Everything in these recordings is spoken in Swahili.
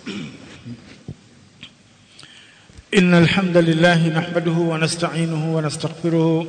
إن الحمد لله نحمده ونستعينه ونستغفره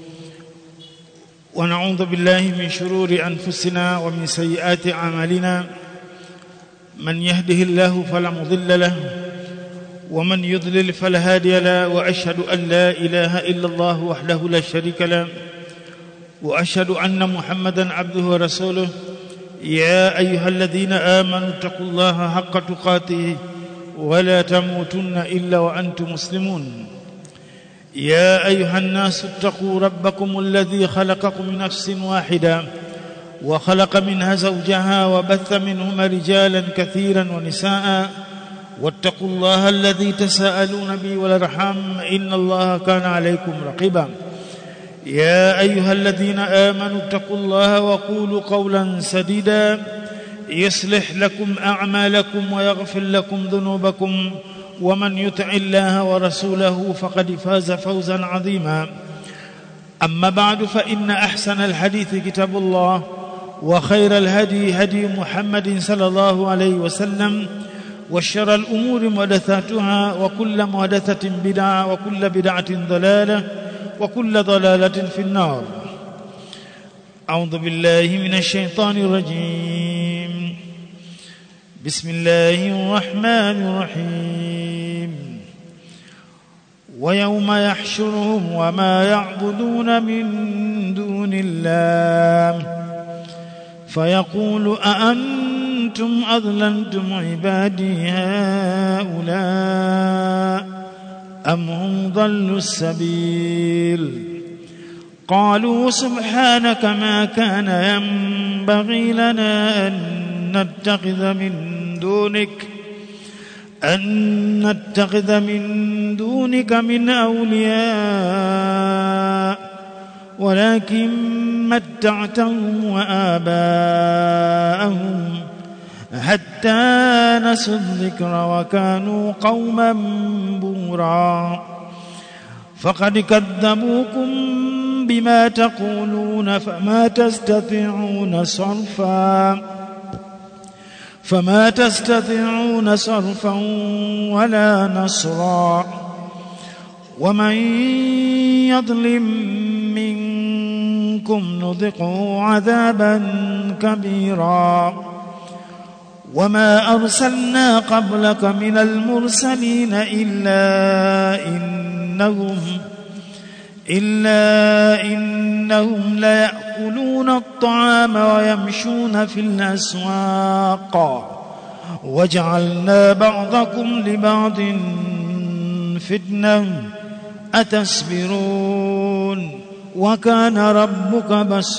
ونعوذ بالله من شرور أنفسنا ومن سيئات أعمالنا من يهده الله فلا مضل له ومن يضلل فلا هادي له وأشهد أن لا إله إلا الله وحده لا شريك له وأشهد أن محمدا عبده ورسوله يا أيها الذين آمنوا اتقوا الله حق تقاته ولا تموتن إلا وأنتم مسلمون يا أيها الناس اتقوا ربكم الذي خلقكم من نفس واحدة وخلق منها زوجها وبث منهما رجالا كثيرا ونساء واتقوا الله الذي تساءلون به والأرحام إن الله كان عليكم رقيبا يا أيها الذين آمنوا اتقوا الله وقولوا قولا سديدا يصلح لكم أعمالكم ويغفر لكم ذنوبكم ومن يطع الله ورسوله فقد فاز فوزا عظيما أما بعد فإن أحسن الحديث كتاب الله وخير الهدي هدي محمد صلى الله عليه وسلم وشر الأمور محدثاتها وكل محدثة بدعة وكل بدعة ضلالة وكل ضلالة في النار. أعوذ بالله من الشيطان الرجيم. بسم الله الرحمن الرحيم. ويوم يحشرهم وما يعبدون من دون الله فيقول أأنتم أضللتم عبادي هؤلاء أم هم ضلوا السبيل قالوا سبحانك ما كان ينبغي لنا أن نتخذ من دونك من أولياء ولكن متعتهم وآباءهم حتى نسوا الذكر وكانوا قوما بورا فقد كذبوكم بما تقولون فما تستطيعون صرفا ولا نصرا ومن يظلم منكم نذقه عذابا كبيرا وما أرسلنا قبلك من المرسلين إلا إنهم ليأكلون الطعام ويمشون في الأسواق وجعلنا بعضكم لبعض فتنة أتصبرون وكان ربك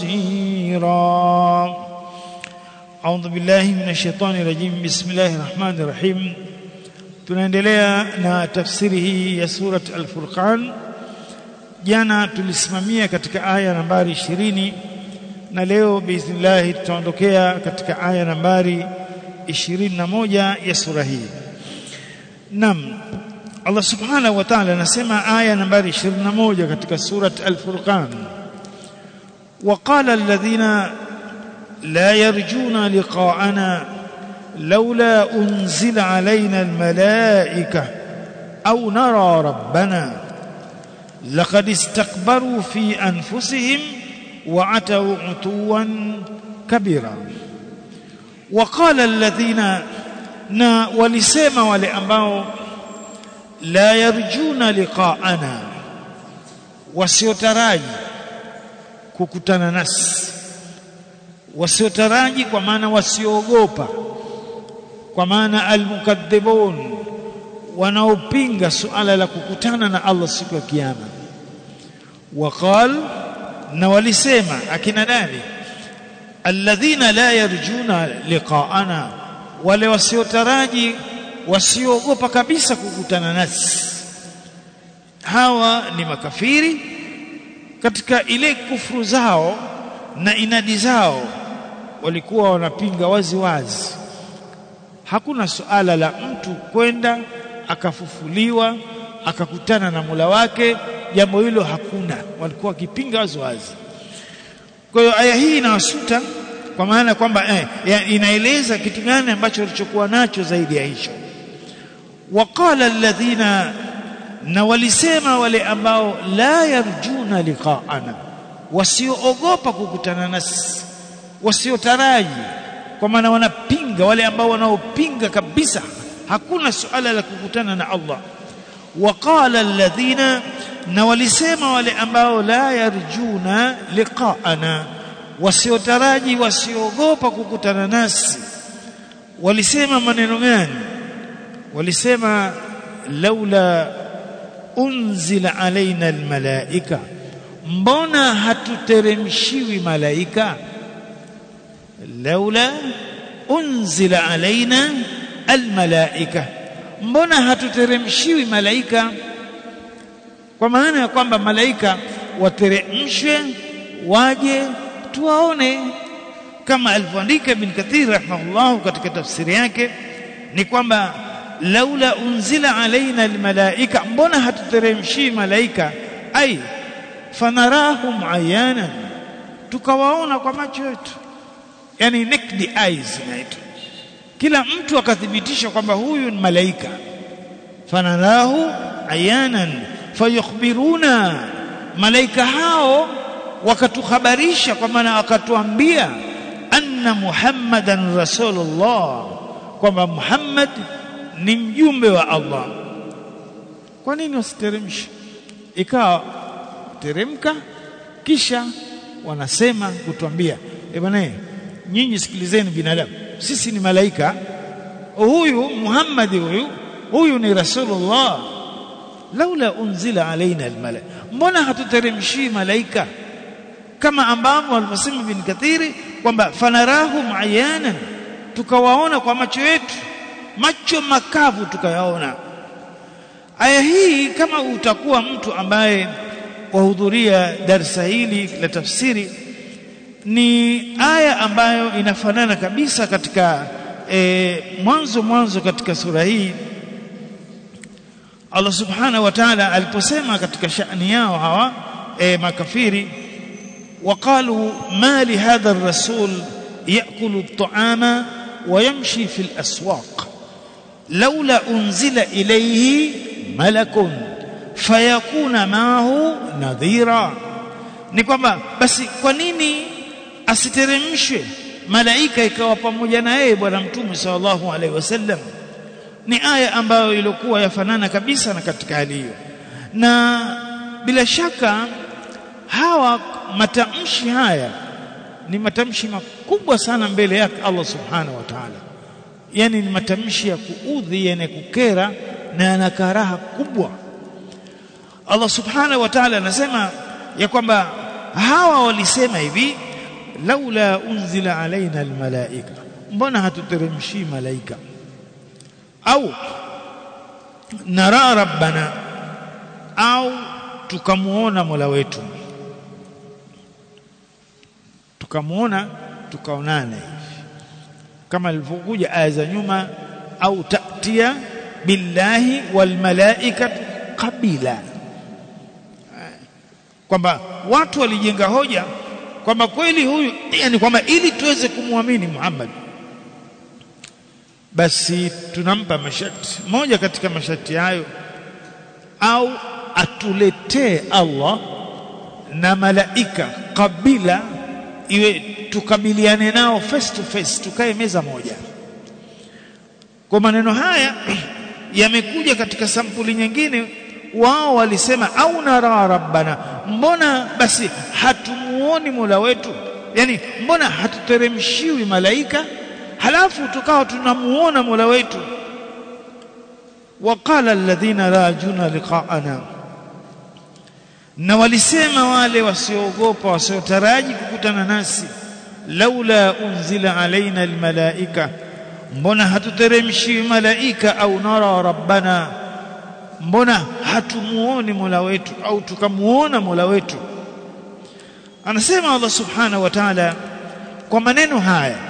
بصيرا. أعوذ بالله من الشيطان الرجيم. بسم الله الرحمن الرحيم. tunaendelea na tafsiri hii ya surat Al-Furqan. Jana tulisimamia katika aya nambari 20 na leo biiznillah tutaondokea katika aya nambari 21 ya sura hii. Naam, Allah subhanahu wa ta'ala anasema aya nambari 21 katika surat Al-Furqan, وقال الذين لا يرجون لقاءنا لولا أنزل علينا الملائكة أو نرى ربنا لقد استكبروا في أنفسهم وعتوا عتوا كبيرا. وقال الذين na walisema wale ambao la yarjuna liqaana, wasiotaraji kukutana nasi, wasiotaraji kwa maana wasioogopa, kwa maana almukaththibun, wanaopinga suala la kukutana na Allah siku ya kiyama. Waqal, na walisema akina nani? Alladhina la yarjuna liqaana, wale wasiotaraji wasioogopa kabisa kukutana nasi. Hawa ni makafiri katika ile kufuru zao na inadi zao, walikuwa wanapinga wazi wazi. Hakuna suala la mtu kwenda akafufuliwa akakutana na Mola wake, jambo hilo hakuna, walikuwa wakipinga wazi wazi. Kwa hiyo aya hii inawasuta, kwa maana kwamba inaeleza kitu gani ambacho walichokuwa nacho zaidi ya hicho. waqala alladhina, na walisema wale ambao la yarjuna liqa'ana, wasioogopa kukutana nasi, wasiotaraji, kwa maana wanapinga, wale ambao wanaopinga kabisa hakuna suala la kukutana na Allah. Waqala alladhina, na walisema wale ambao la yarjuna liqa'ana, wasiotaraji, wasiogopa kukutana nasi, walisema maneno gani? Walisema laula unzila alaina almalaika, mbona hatuteremshiwi malaika? Laula unzila alaina almalaika, mbona hatuteremshiwi malaika? Kwa maana ya kwamba malaika wateremshwe waje tuwaone, kama alivyoandika Ibn Kathir rahimahullah katika tafsiri yake, ni kwamba laula unzila alaina almalaika, mbona hatuteremshi malaika, ai fanarahum ayanan, tukawaona kwa macho yetu, yani naked eyes inaitwa. Kila mtu akathibitisha kwamba huyu ni malaika. Fanarahu ayanan fayukhbiruna, malaika hao wakatuhabarisha, kwa maana wakatuambia anna Muhammadan rasulullah, kwamba Muhammad ni mjumbe wa Allah. Kwa nini wasiteremshe? Ikawa teremka, kisha wanasema kutuambia, bwana, nyinyi sikilizeni binadamu, sisi ni malaika, huyu Muhammad huyu ni rasulullah, laula unzila alaina almalaika, mbona hatuteremshi malaika? Kama ambavyo alivyosema Ibn Kathiri kwamba fanarahum ayanan, tukawaona kwa macho yetu, macho makavu tukayaona. Aya hii, kama utakuwa mtu ambaye wahudhuria darasa hili la tafsiri, ni aya ambayo inafanana kabisa katika mwanzo katika sura hii. Allah subhanahu wa ta'ala aliposema katika shani yao hawa makafiri, waqalu ma li hadha ar-rasul ya'kulu at-ta'ama wa yamshi fi al-aswaq laula unzila ilayhi malakun fayakuna ma'ahu nadhira. Ni kwamba basi kwa nini asiteremshwe malaika ikawa pamoja na yeye bwana mtume sallallahu alaihi wasallam? Ni aya ambayo ilikuwa yafanana kabisa na katika hali hiyo, na bila shaka hawa matamshi haya ni matamshi makubwa sana mbele yake Allah subhanahu wa ta'ala, yani ni matamshi ya kuudhi, yenye kukera na yana karaha kubwa. Allah subhanahu wa ta'ala anasema ya kwamba hawa walisema hivi, laula unzila alaina almalaika, mbona hatuteremshi malaika, au nara rabbana, au tukamuona mola wetu, tukamuona tukaonana hivi, kama ilivyokuja aya za nyuma, au ta'tia billahi wal malaikatu qabila, kwamba watu walijenga hoja kwamba kweli huyu, yani kwamba ili tuweze kumwamini Muhammad, basi tunampa masharti. Moja katika masharti hayo, au atuletee Allah na malaika kabila, iwe tukabiliane nao face to face, tukae meza moja. Kwa maneno haya yamekuja katika sampuli nyingine. Wao walisema au nara rabbana, mbona basi hatumuoni mola wetu, yani mbona hatuteremshiwi malaika halafu tukawa tunamuona mola wetu. Waqala alladhina la yarjuna liqa'ana, na walisema wale wasioogopa, wasiotaraji kukutana nasi, laula unzila alaina almalaika, mbona hatuteremshi malaika, au nara rabbana, mbona hatumuoni mola wetu, au tukamuona mola wetu. Anasema Allah subhanahu wa ta'ala kwa maneno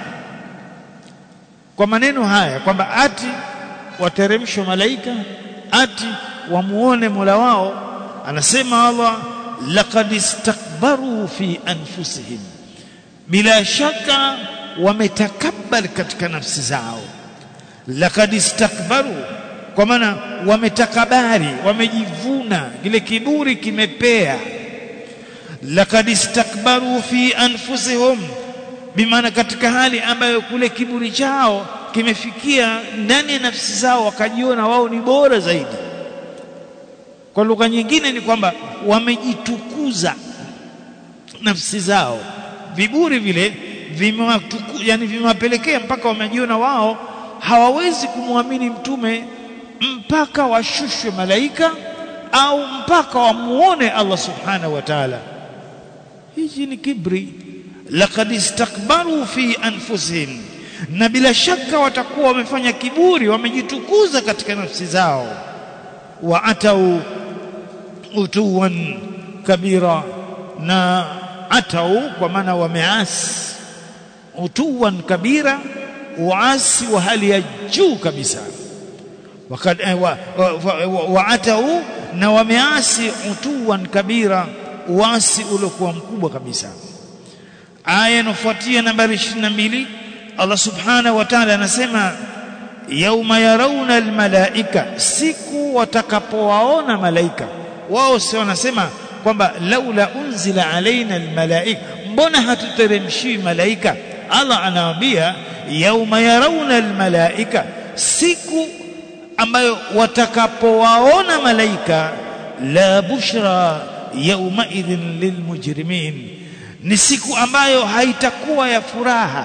haya kwamba ati wateremshwe malaika, ati wamuone mola wao. Anasema Allah, laqad istakbaru fi anfusihim, bila shaka wametakabbar katika nafsi zao. Laqad istakbaru, kwa maana wametakabari, wamejivuna, kile kiburi kimepea. Laqad istakbaru fi anfusihim, bimaana katika hali ambayo kule kiburi chao kimefikia ndani ya nafsi zao, wakajiona wao ni bora zaidi. Kwa lugha nyingine ni kwamba wamejitukuza nafsi zao, viburi vile vimewapelekea mpaka wamejiona wao hawawezi kumwamini mtume mpaka washushwe malaika au mpaka wamuone Allah subhanahu wa ta'ala. Hii ni kibri. Laqad istakbaru fi anfusihim, na bila shaka watakuwa wamefanya kiburi, wamejitukuza katika nafsi zao. Wa atau utuwan kabira, na atau kwa maana wameasi, utuwan kabira, uasi wa hali ya juu kabisa. Wa atau, na wameasi, utuwan kabira, uasi uliokuwa mkubwa kabisa. Aya inafuatia nambari 22, Allah subhanahu wa ta'ala anasema yauma yarawna almalaika, siku watakapowaona malaika. Wao sio wanasema kwamba laula unzila alaina almalaika, mbona hatuteremshi malaika? Allah anawaambia yauma yarawna almalaika, siku ambayo watakapowaona malaika, la bushra yauma idhin lilmujrimin, ni siku ambayo haitakuwa ya furaha.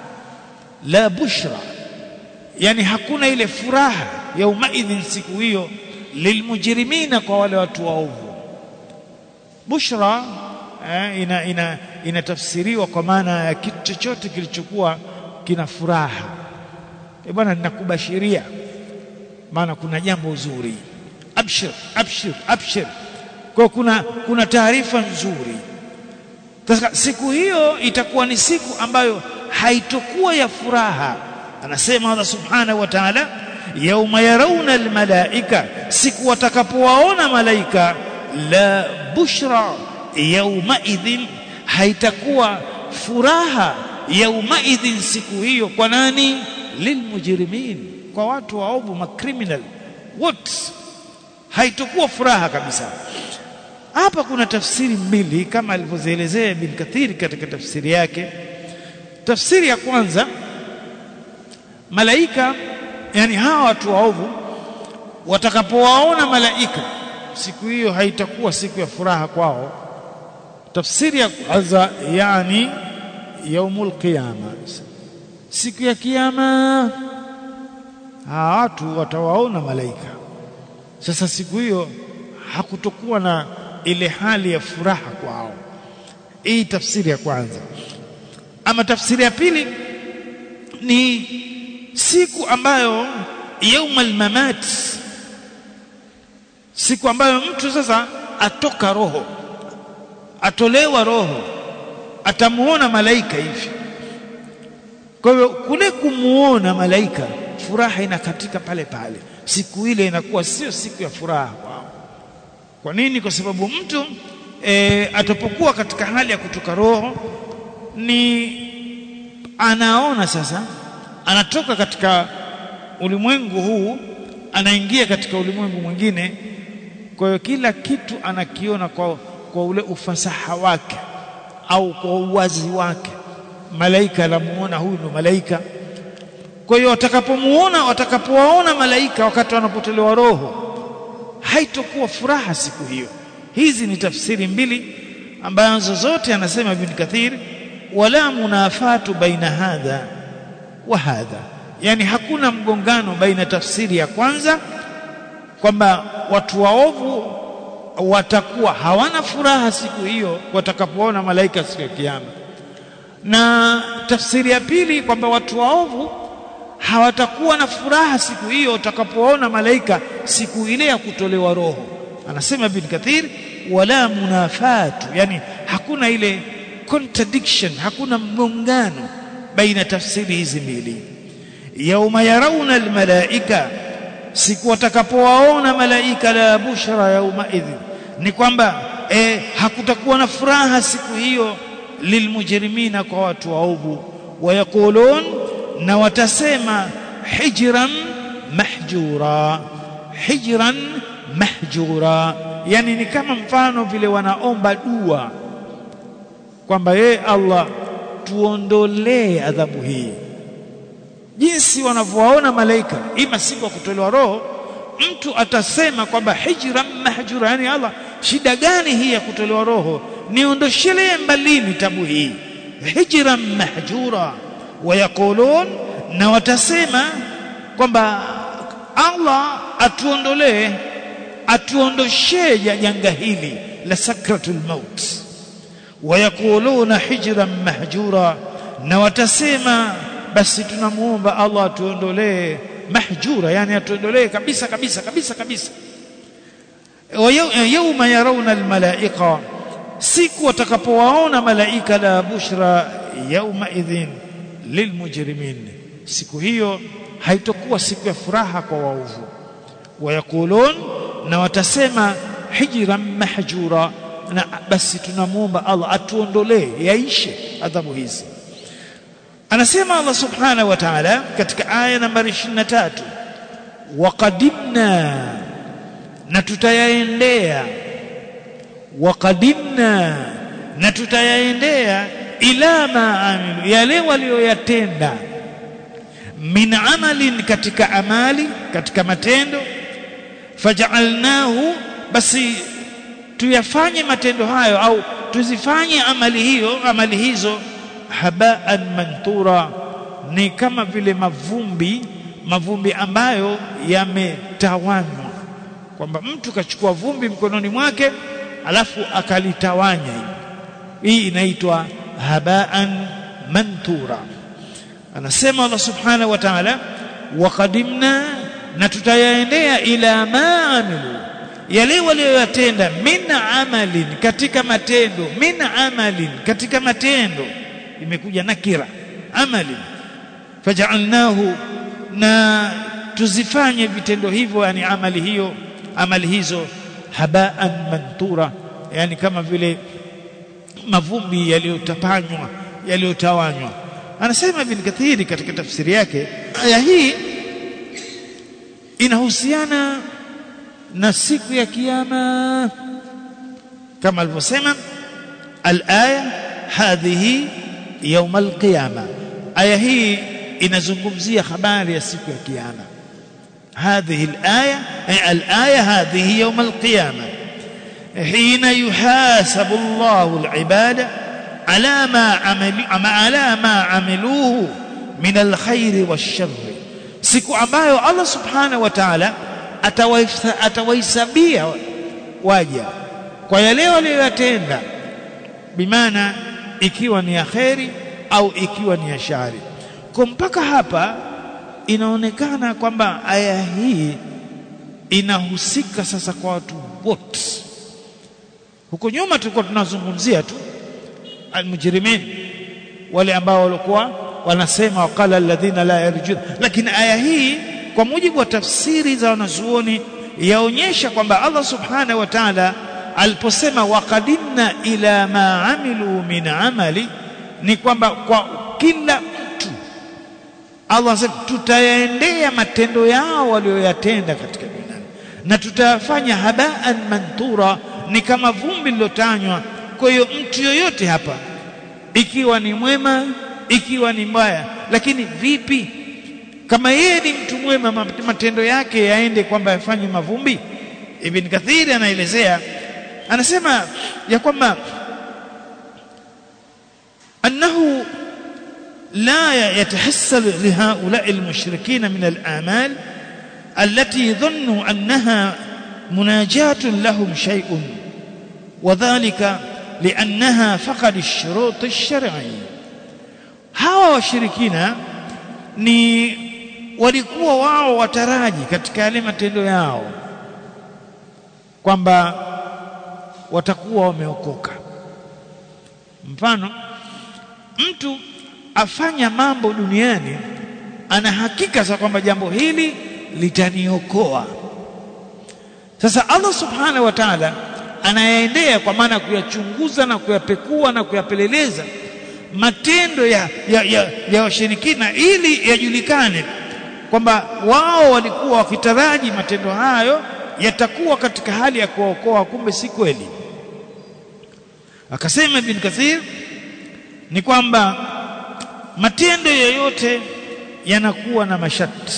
La bushra, yani hakuna ile furaha yauma idhin, siku hiyo, lilmujrimina, kwa wale watu waovu. Bushra inatafsiriwa kwa maana ya kitu chochote kilichokuwa kina furaha. Bwana, ninakubashiria, maana kuna jambo zuri. Abshir abshir abshir, kwa kuna taarifa nzuri. Sasa siku hiyo itakuwa ni siku ambayo haitokuwa ya furaha. Anasema Allah subhanahu wa ta'ala yauma yarawna almalaika, siku watakapowaona malaika, la bushra yauma idhin, haitakuwa furaha yauma idhin, siku hiyo. Kwa nani? Lilmujrimin, kwa watu waovu, macriminal wote, haitakuwa furaha kabisa. Hapa kuna tafsiri mbili kama alivyozielezea Ibn Kathir katika tafsiri yake. Tafsiri ya kwanza, malaika, yani hawa watu waovu watakapowaona malaika, siku hiyo haitakuwa siku ya furaha kwao. Tafsiri ya kwanza, yani yaumul qiyama, siku ya kiyama, hawa watu watawaona malaika. Sasa siku hiyo hakutokuwa na ile hali ya furaha kwao. Hii tafsiri ya kwanza. Ama tafsiri ya pili ni siku ambayo yaumul mamat, siku ambayo mtu sasa atoka roho, atolewa roho, atamuona malaika hivi. Kwa hiyo kule kumuona malaika, furaha inakatika pale pale. Siku ile inakuwa sio siku ya furaha kwao. Kwa nini? Kwa sababu mtu atapokuwa katika hali ya kutoka roho, ni anaona sasa anatoka katika ulimwengu huu, anaingia katika ulimwengu mwingine. Kwa hiyo kila kitu anakiona kwa ule ufasaha wake au kwa uwazi wake. Malaika anamuona huyu ndo malaika. Kwa hiyo watakapowaona malaika wakati wanapotolewa roho, haitokuwa furaha siku hiyo. Hizi ni tafsiri mbili ambazo zote anasema Ibn Kathir, wala munafatu baina hadha wa hadha, yani hakuna mgongano baina tafsiri ya kwanza kwamba watu waovu watakuwa hawana furaha siku hiyo watakapoona malaika siku ya kiyama, na tafsiri ya pili kwamba watu waovu hawatakuwa na furaha siku hiyo watakapoona malaika siku ile ya kutolewa roho. Anasema Ibn Kathir, wala munafatu, yani hakuna ile contradiction, hakuna mgongano baina tafsiri hizi mbili. Yauma yarawna almalaika, siku watakapowaona malaika, la bushra yauma idhin, ni kwamba hakutakuwa na furaha siku hiyo, lilmujrimina, kwa watu waovu. Wayaqulun, na watasema, hijran mahjura, hijran mahjura, yani ni kama mfano vile wanaomba dua kwamba Allah tuondolee adhabu hii. Jinsi wanavyowaona malaika ima siku ya kutolewa roho, mtu atasema kwamba hijran mahjura, yani Allah, shida gani hii ya kutolewa roho? Niondoshelee mbalini tabu hii. Hijran mahjura. Wayakulun, na watasema kwamba Allah atuondoshee janga hili la sakratul maut. Wayakuluna hijran mahjura, na watasema basi tunamuomba Allah atuondolee mahjura, yani atuondolee kabisa kabisa kabisa kabisa. Yawma yarawna almalaika, siku watakapowaona malaika, la bushra yawma idhin lilmujrimin, siku hiyo haitakuwa siku ya furaha kwa waovu. Wayakulun, na watasema hijran mahjura, na basi tunamuomba Allah atuondolee, yaishe adhabu hizi. Anasema Allah subhanahu wa ta'ala katika aya nambari 23, waqadimna, na tutayaendea, waqadimna, na tutayaendea, ila ma amilu, yale walioyatenda, min amalin, katika amali, katika matendo, faj'alnahu, basi tuyafanye matendo hayo au tuzifanye amali hizo, habaan manthura, ni kama vile mavumbi ambayo yametawanywa, kwamba mtu kachukua vumbi mkononi mwake alafu akalitawanya. Hii inaitwa habaan manthura. Anasema Allah subhanahu wa ta'ala, waqadimna, na tutayaendea, ila ma amilu, yale walioyatenda, min amalin, katika matendo, min amalin, katika matendo, imekuja nakira amali, faj'alnahu, na tuzifanye vitendo hivyo, yani amali hizo, habaan manthura, yani kama vile mavumbi yaliyotawanywa. Anasema Ibn Kathir katika tafsiri yake, aya hii inahusiana na siku ya kiyama, kama alivyosema al-aya hadhihi يوم القيامة. aya hii inazungumzia habari ya siku ya kiyama. هذه الآية هذه يوم القيامة حين يحاسب الله العباد على ما عملوه من الخير والشر, siku ambayo Allah subhanahu wa ta'ala atawahisabia waja kwa yale waliyotenda, bimaana ikiwa ni ya kheri au ikiwa ni ya shari. Kwa mpaka hapa inaonekana kwamba aya hii inahusika sasa kwa watu wote. Huko nyuma tulikuwa tunazungumzia tu almujrimin, wale ambao walikuwa wanasema waqala alladhina la yarjun, lakini aya hii kwa mujibu wa tafsiri za wanazuoni yaonyesha kwamba Allah subhanahu wa ta'ala aliposema waqadimna ila ma amilu min amali, ni kwamba kwa kila mtu Allah anasema tutayaendea matendo yao walioyatenda katika dunia, na tutayafanya habaan manthura, ni kama vumbi lilotanywa. Kwa hiyo mtu yoyote hapa, ikiwa ni mwema ikiwa ni mbaya, lakini vipi kama yeye ni mtu mwema, matendo yake yaende kwamba yafanye mavumbi? Ibn Kathir anaelezea, anasema ya kwamba annahu la yatahassal lihaula'i almushrikeen min al'amal allati dhannu annaha munajatun lahum shay'un, wadhālika li'annaha faqad ash-shurut ash-shar'i. Hawa washirikina ni walikuwa wao wataraji katika yale matendo yao kwamba watakuwa wameokoka. Mfano, mtu afanya mambo duniani, ana hakika za kwamba jambo hili litaniokoa. Sasa Allah subhanahu wa ta'ala anayaendea, kwa maana kuyachunguza na kuyapekua na kuyapeleleza matendo ya washirikina, ili yajulikane kwamba wao walikuwa wakitaraji matendo hayo yatakuwa katika hali ya kuokoa, kumbe si kweli. Akasema Ibn Kathir ni kwamba matendo yoyote yanakuwa na masharti,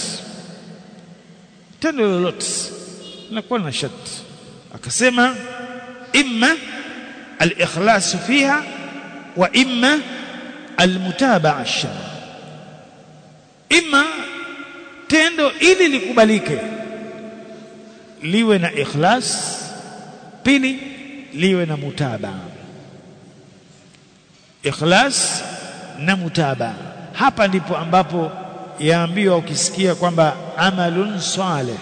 tendo lolote linakuwa na sharti. Akasema imma al-ikhlas fiha wa imma al-mutaba'a ash-shar'. Imma tendo ili likubalike liwe na ikhlas, pili liwe na mutabaa. Ikhlas na mutabaa, hapa ndipo ambapo yaambiwa ukisikia kwamba amalun salih,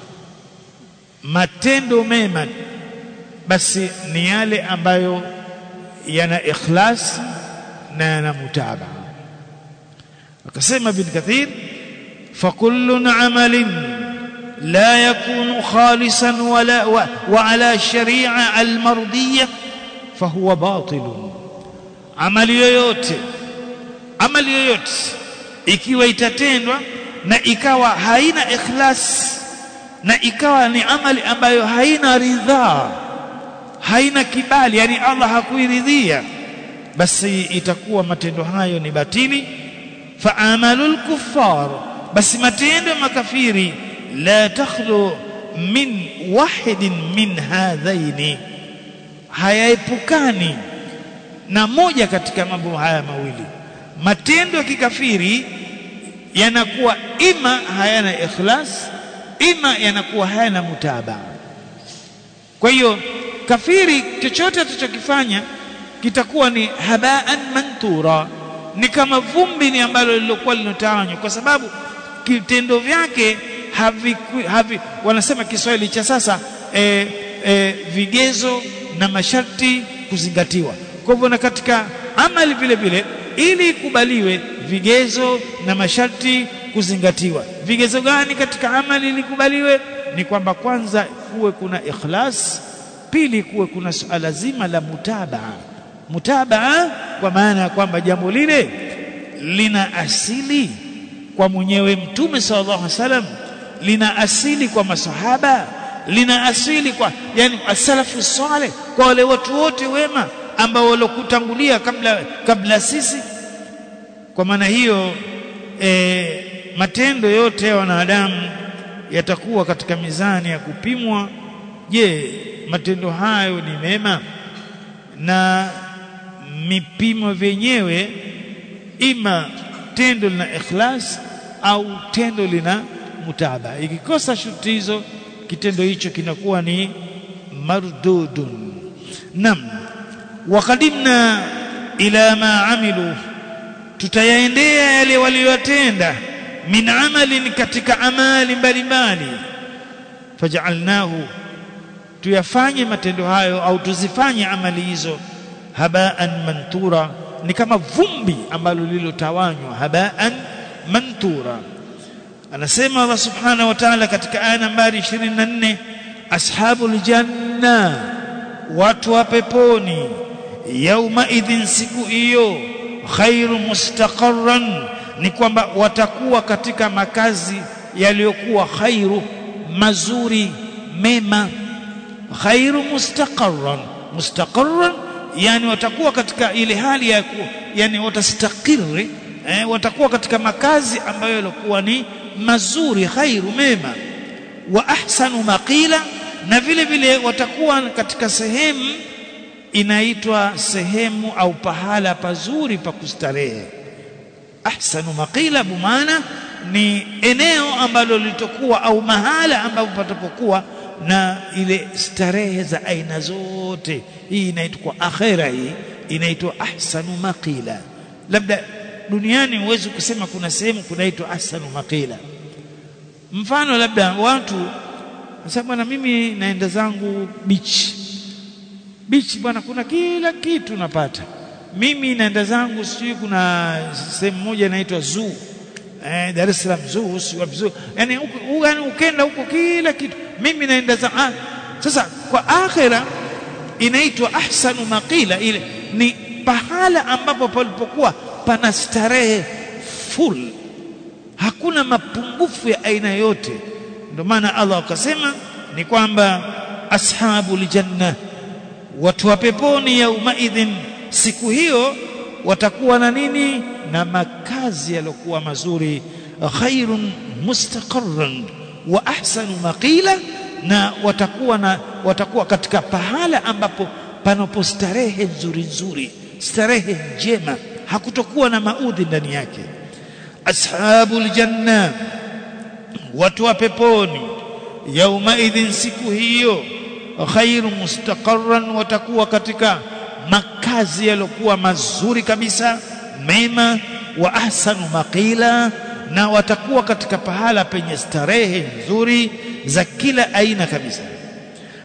matendo mema, basi ni yale ambayo yana ikhlas na yana mutabaa. Akasema Ibn Kathir fakullu amalin la yakunu khalisan wa ala shari'a al-mardiyya fahuwa batilun. Amali yoyote ikiwa itatendwa na ikawa haina ikhlas na ikawa ni amali ambayo haina ridhaa, haina kibali, yani Allah hakuiridhia, basi itakuwa matendo hayo ni batili. Fa amalul kuffar, basi matendo ya makafiri la takhlu min wahidin min hadhaini, hayaepukani na moja katika mambo haya mawili. Matendo ya kikafiri yanakuwa ima hayana ikhlas, ima yanakuwa hayana mutabaa. Kwa hiyo kafiri chochote atachokifanya kitakuwa ni habaan mantura, ni kama vumbi ni ambalo lilokuwa linotawanywa, kwa sababu kitendo vyake wanasema Kiswahili cha sasa vigezo na masharti kuzingatiwa. Kwa hivyo na katika amali vile vile ili ikubaliwe vigezo na masharti kuzingatiwa. Vigezo gani katika amali ili ikubaliwe? Ni kwamba kwanza kuwe kuna ikhlas, pili kuwe kuna suala zima la mutabaa, kwa maana ya kwamba jambo lile lina asili kwa mwenyewe Mtume sallallahu alaihi wasallam, lina asili kwa masahaba, lina asili kwa yani as-salafu salih, kwa wale watu wote wema ambao walokutangulia kabla sisi. Kwa maana hiyo matendo yote ya wanadamu yatakuwa katika mizani ya kupimwa. Je, matendo hayo ni mema? Na mipimo vyenyewe, ima tendo lina ikhlas au tendo lina mutabaa. Ikikosa shuruti hizo, kitendo hicho kinakuwa ni mardudun. Nam waqadimna ila ma amilu, tutayaendea yale waliyotenda, min amalin, katika amali mbalimbali, faj'alnahu, tuyafanye matendo hayo au tuzifanye amali hizo, habaan mantura, ni kama vumbi ambalo lilotawanywa, habaan mantura. Anasema Allah subhanahu wa ta'ala katika aya nambari 24, ashabul janna, watu wa peponi, yauma idhin, siku hiyo, khairu mustaqarran, ni kwamba watakuwa katika makazi yaliyokuwa khairu, mazuri, mema. Khairu mustaqarran, yani watakuwa katika ile hali ya yani watastakiri, watakuwa katika makazi ambayo yalikuwa ni mazuri, khairu, mema. Wa ahsanu maqila, na vile vile watakuwa katika sehemu inaitwa sehemu au pahala pazuri pa kustarehe. Ahsanu maqila bumana ni eneo ambalo litakuwa au mahala ambapo patapokuwa na ile starehe za aina zote. Hii inaitwa akhera, hii inaitwa ahsanu maqila. Labda duniani huwezi kusema kuna sehemu kunaitwa ahsanu maqila. Mfano labda watu sasa, bwana mimi naenda zangu beach bwana, kuna kila kitu napata. Mimi naenda zangu sijui kuna sehemu moja inaitwa zoo, Dar es Salaam zoo, yani ukenda huko kila kitu. Mimi naenda zangu sasa kwa akhira inaitwa ahsanu maqila, ile ni pahala ambapo palipokuwa pana starehe full, hakuna mapungufu ya aina yote. Ndio maana Allah akasema ni kwamba ashabul janna, watu wa peponi, yaumaidhin, siku hiyo watakuwa na nini? Na makazi yaliokuwa mazuri, khairun mustaqarran wa ahsanu maqila, na watakuwa katika pahala ambapo panapo starehe nzuri nzuri, starehe njema, hakutokuwa na maudhi ndani yake. Ashabul janna, watu wa peponi, yaumaidhin, siku hiyo, khairu mustaqarran, watakuwa katika makazi yaliokuwa mazuri kabisa, mema, wa ahsanu maqila, na watakuwa katika pahala penye starehe nzuri za kila aina kabisa.